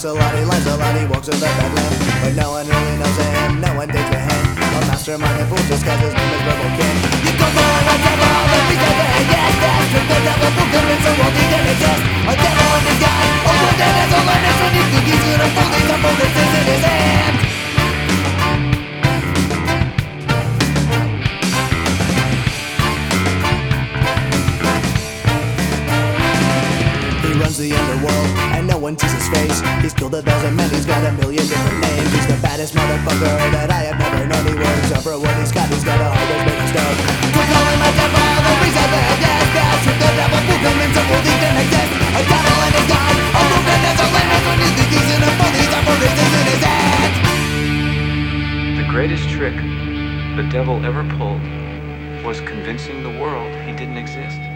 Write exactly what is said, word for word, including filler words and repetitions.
talks a lot, he lies a lot, he walks with a bad limp. But no one really knows him, no one digs with him. A mastermind and fool just cause his name is Purple King. You go for a devil, the beast of the yes, yes. Trick the devil, who convince the world he didn't exist. A devil in disguise, a wounded as a learner. When you think he's gonna fool, he's a fool that sits in his hand. The underworld, and no one sees his face. He's killed a thousand men, he's got a million different names. He's the baddest motherfucker that I have never known. He works up for what he's got, he's got a heart that's made of stone. We're calling my devil, the reason that yes, yes. With the devil, who convinced the world he didn't exist. A devil in his God, a movement as a limit. When you think he's in a fool, he's a fool that sits in his head. The greatest trick the devil ever pulled was convincing the world he didn't exist.